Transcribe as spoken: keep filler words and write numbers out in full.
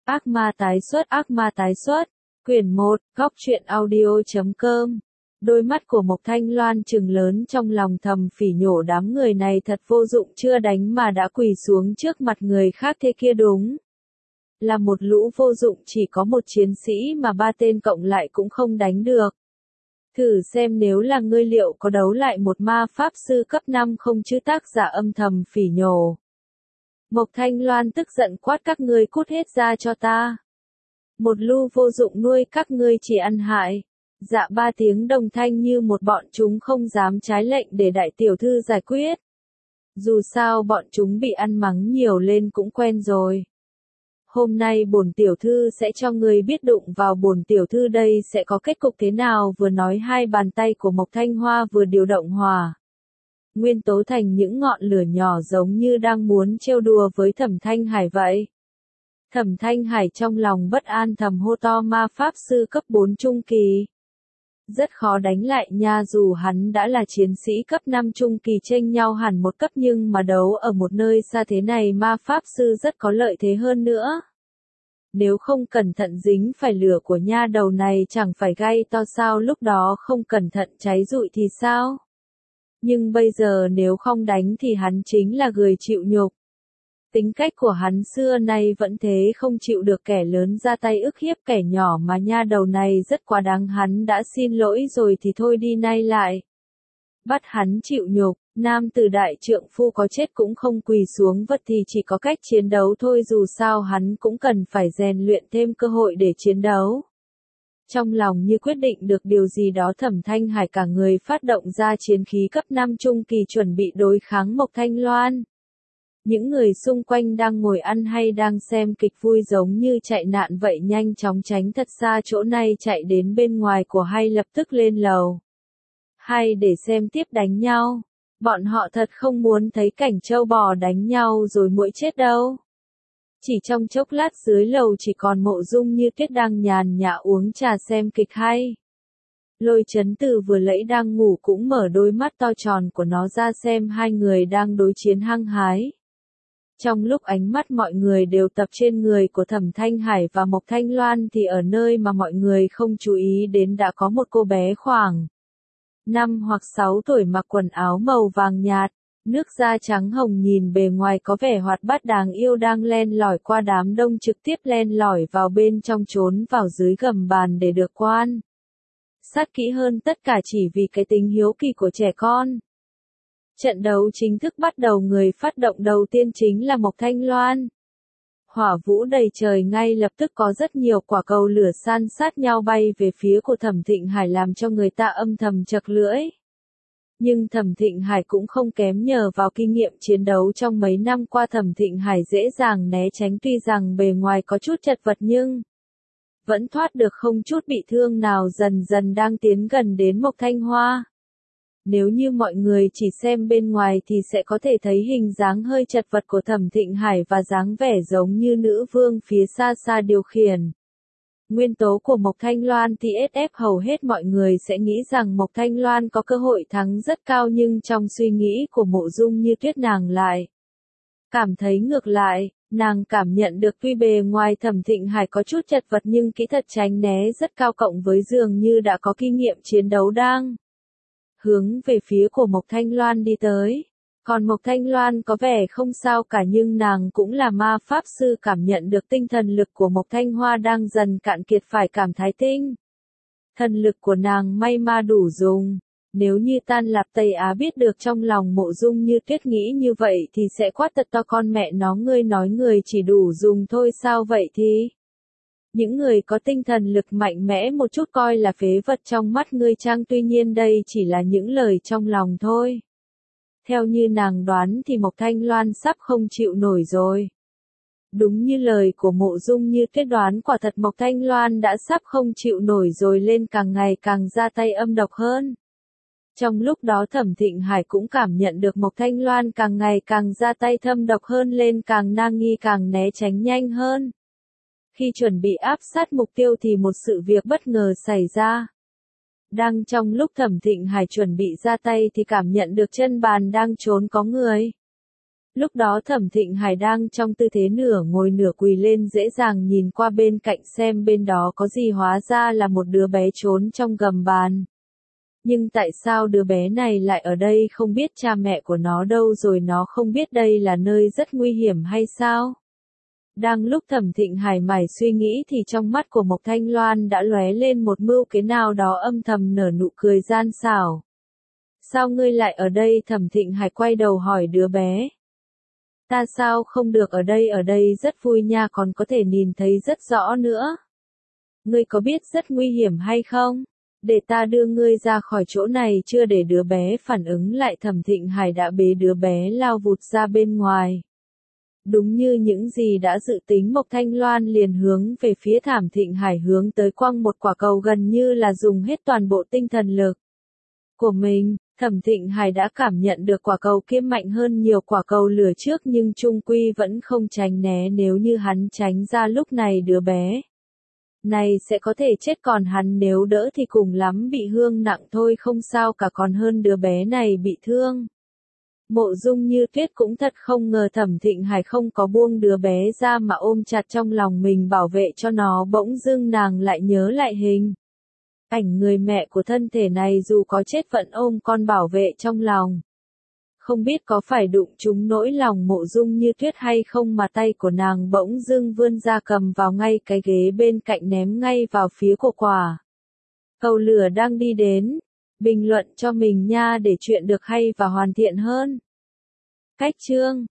Ác ma tái xuất, ác ma tái xuất. Quyển một, góc truyện audio chấm com. Đôi mắt của Mộc Thanh Loan trừng lớn, trong lòng thầm phỉ nhổ đám người này thật vô dụng, chưa đánh mà đã quỳ xuống trước mặt người khác thế kia, đúng là một lũ vô dụng, chỉ có một chiến sĩ mà ba tên cộng lại cũng không đánh được. Thử xem nếu là ngươi liệu có đấu lại một ma pháp sư cấp năm không chứ, tác giả âm thầm phỉ nhổ. Mộc Thanh Loan tức giận quát, các ngươi cút hết ra cho ta. Một lũ vô dụng nuôi các ngươi chỉ ăn hại. Dạ ba tiếng đồng thanh như một, bọn chúng không dám trái lệnh để đại tiểu thư giải quyết. Dù sao bọn chúng bị ăn mắng nhiều lên cũng quen rồi. Hôm nay bổn tiểu thư sẽ cho ngươi biết đụng vào bổn tiểu thư đây sẽ có kết cục thế nào. Vừa nói, hai bàn tay của Mộc Thanh Hoa vừa điều động hỏa nguyên tố thành những ngọn lửa nhỏ, giống như đang muốn trêu đùa với Thẩm Thanh Hải vậy. Thẩm Thanh Hải trong lòng bất an thầm hô to, ma pháp sư cấp bốn trung kỳ. Rất khó đánh lại nha, dù hắn đã là chiến sĩ cấp năm trung kỳ, chênh nhau hẳn một cấp, nhưng mà đấu ở một nơi xa thế này ma pháp sư rất có lợi thế hơn nữa. Nếu không cẩn thận dính phải lửa của nha đầu này chẳng phải gay to sao, lúc đó không cẩn thận cháy rụi thì sao? Nhưng bây giờ nếu không đánh thì hắn chính là người chịu nhục. Tính cách của hắn xưa nay vẫn thế, không chịu được kẻ lớn ra tay ức hiếp kẻ nhỏ, mà nha đầu này rất quá đáng. Hắn đã xin lỗi rồi thì thôi đi, nay lại bắt hắn chịu nhục. Nam tử đại trượng phu có chết cũng không quỳ xuống vất thì chỉ có cách chiến đấu thôi, dù sao hắn cũng cần phải rèn luyện thêm cơ hội để chiến đấu. Trong lòng như quyết định được điều gì đó, Thẩm Thanh Hải cả người phát động ra chiến khí cấp năm trung kỳ, chuẩn bị đối kháng Mộc Thanh Loan. Những người xung quanh đang ngồi ăn hay đang xem kịch vui giống như chạy nạn vậy, nhanh chóng tránh thật xa chỗ này, chạy đến bên ngoài của hay, lập tức lên lầu hay để xem tiếp đánh nhau. Bọn họ thật không muốn thấy cảnh trâu bò đánh nhau rồi muỗi chết đâu. Chỉ trong chốc lát dưới lầu chỉ còn Mộ Dung Như Tuyết đang nhàn nhã uống trà xem kịch hay. Lôi Chấn Từ vừa lẫy đang ngủ cũng mở đôi mắt to tròn của nó ra xem hai người đang đối chiến hăng hái. Trong lúc ánh mắt mọi người đều tập trên người của Thẩm Thanh Hải và Mộc Thanh Loan thì ở nơi mà mọi người không chú ý đến đã có một cô bé khoảng năm hoặc sáu tuổi, mặc quần áo màu vàng nhạt, nước da trắng hồng, nhìn bề ngoài có vẻ hoạt bát đáng yêu, đang len lỏi qua đám đông, trực tiếp len lỏi vào bên trong, trốn vào dưới gầm bàn để được quan sát kỹ hơn, tất cả chỉ vì cái tính hiếu kỳ của trẻ con. Trận đấu chính thức bắt đầu, người phát động đầu tiên chính là Mộc Thanh Loan. Hỏa vũ đầy trời, ngay lập tức có rất nhiều quả cầu lửa san sát nhau bay về phía của Thẩm Thịnh Hải, làm cho người ta âm thầm chật lưỡi. Nhưng Thẩm Thịnh Hải cũng không kém, nhờ vào kinh nghiệm chiến đấu trong mấy năm qua, Thẩm Thịnh Hải dễ dàng né tránh, tuy rằng bề ngoài có chút chật vật nhưng vẫn thoát được không chút bị thương nào, dần dần đang tiến gần đến Mộc Thanh Hoa. Nếu như mọi người chỉ xem bên ngoài thì sẽ có thể thấy hình dáng hơi chật vật của Thẩm Thịnh Hải và dáng vẻ giống như nữ vương phía xa xa điều khiển nguyên tố của Mộc Thanh Loan thì ét ép hầu hết mọi người sẽ nghĩ rằng Mộc Thanh Loan có cơ hội thắng rất cao, nhưng trong suy nghĩ của Mộ Dung Như Tuyết nàng lại cảm thấy ngược lại. Nàng cảm nhận được tuy bề ngoài Thẩm Thịnh Hải có chút chật vật nhưng kỹ thuật tránh né rất cao, cộng với dường như đã có kinh nghiệm chiến đấu, đang hướng về phía của Mộc Thanh Loan đi tới. Còn Mộc Thanh Loan có vẻ không sao cả, nhưng nàng cũng là ma pháp sư, cảm nhận được tinh thần lực của Mộc Thanh Hoa đang dần cạn kiệt, phải cảm thấy tinh thần lực của nàng may mà đủ dùng. Nếu như Tan Lạp Tây Á biết được trong lòng Mộ Dung Như Tuyết nghĩ như vậy thì sẽ quát thật to, con mẹ nó, ngươi nói người chỉ đủ dùng thôi sao vậy thì? Những người có tinh thần lực mạnh mẽ một chút coi là phế vật trong mắt ngươi chăng? Tuy nhiên đây chỉ là những lời trong lòng thôi. Theo như nàng đoán thì Mộc Thanh Loan sắp không chịu nổi rồi. Đúng như lời của Mộ Dung Như Tuyết đoán, quả thật Mộc Thanh Loan đã sắp không chịu nổi rồi, lên càng ngày càng ra tay âm độc hơn. Trong lúc đó Thẩm Thịnh Hải cũng cảm nhận được Mộc Thanh Loan càng ngày càng ra tay thâm độc hơn, lên càng na nghi, càng né tránh nhanh hơn. Khi chuẩn bị áp sát mục tiêu thì một sự việc bất ngờ xảy ra. Đang trong lúc Thẩm Thịnh Hải chuẩn bị ra tay thì cảm nhận được chân bàn đang trốn có người. Lúc đó Thẩm Thịnh Hải đang trong tư thế nửa ngồi nửa quỳ lên dễ dàng nhìn qua bên cạnh xem bên đó có gì, hóa ra là một đứa bé trốn trong gầm bàn. Nhưng tại sao đứa bé này lại ở đây, không biết cha mẹ của nó đâu rồi, nó không biết đây là nơi rất nguy hiểm hay sao? Đang lúc Thẩm Thịnh Hải mải suy nghĩ thì trong mắt của Mộc Thanh Loan đã lóe lên một mưu kế nào đó, âm thầm nở nụ cười gian xảo. Sao ngươi lại ở đây? Thẩm Thịnh Hải quay đầu hỏi đứa bé. Ta sao không được ở đây, ở đây rất vui nha, còn có thể nhìn thấy rất rõ nữa. Ngươi có biết rất nguy hiểm hay không? Để ta đưa ngươi ra khỏi chỗ này. Chưa để đứa bé phản ứng lại, Thẩm Thịnh Hải đã bế đứa bé lao vụt ra bên ngoài. Đúng như những gì đã dự tính, Mộc Thanh Loan liền hướng về phía Thẩm Thịnh Hải, hướng tới quăng một quả cầu, gần như là dùng hết toàn bộ tinh thần lực của mình. Thẩm Thịnh Hải đã cảm nhận được quả cầu kia mạnh hơn nhiều quả cầu lửa trước, nhưng chung quy vẫn không tránh né. Nếu như hắn tránh ra lúc này đứa bé này sẽ có thể chết, còn hắn nếu đỡ thì cùng lắm bị thương nặng thôi, không sao cả, còn hơn đứa bé này bị thương. Mộ Dung Như Tuyết cũng thật không ngờ Thẩm Thịnh Hải không có buông đứa bé ra mà ôm chặt trong lòng mình bảo vệ cho nó, bỗng dưng nàng lại nhớ lại hình ảnh người mẹ của thân thể này, dù có chết vẫn ôm con bảo vệ trong lòng. Không biết có phải đụng trúng nỗi lòng Mộ Dung Như Tuyết hay không mà tay của nàng bỗng dưng vươn ra cầm vào ngay cái ghế bên cạnh, ném ngay vào phía của quả cầu lửa đang đi đến. Bình luận cho mình nha để chuyện được hay và hoàn thiện hơn. Cách chương